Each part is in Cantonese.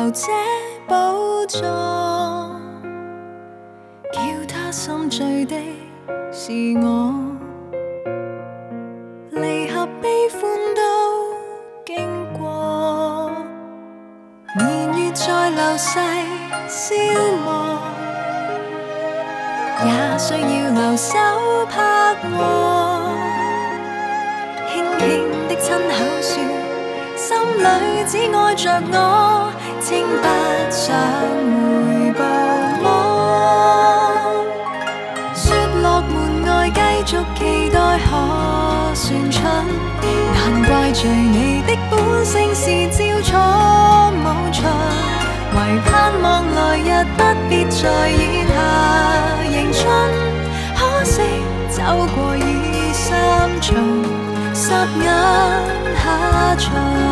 留這寶藏，叫他心醉的是我，離合悲歡都經過，年月在流逝消磨，也需要留手拍和，輕輕的親口說，心裏只愛着我，稱不上回報麼。雪落門外繼續期待可算春，難怪罪你的本性是朝楚暮巡，唯盼望來日不必再演下迎春，可惜走過已三巡，霎眼下旬。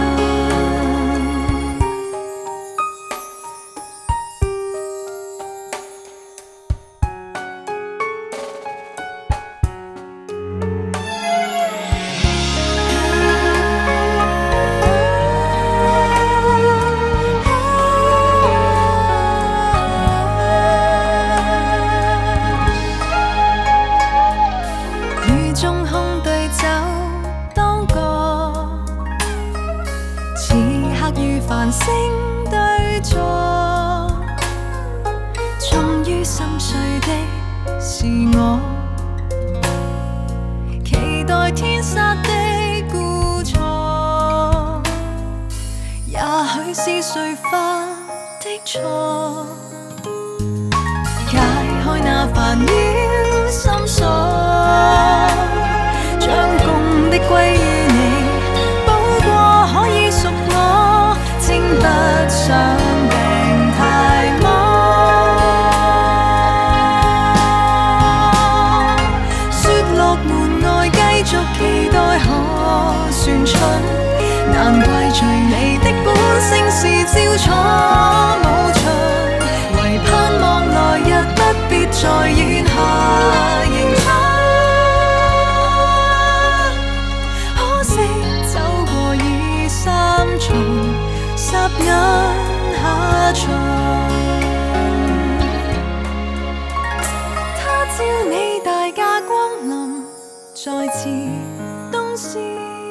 繁星對坐，終於心碎的是我，期待天煞的孤錯，也許是碎花的錯，解開那煩擾心鎖，將功的歸於你，補過可以屬我，稱不上病太麼。雪落門外繼續期待可算春，難怪最美的本性是朝楚暮巡，唯盼望來日不必再演下迎春，可惜走過已三巡，霎眼下旬，他朝你大駕光臨，再次東施。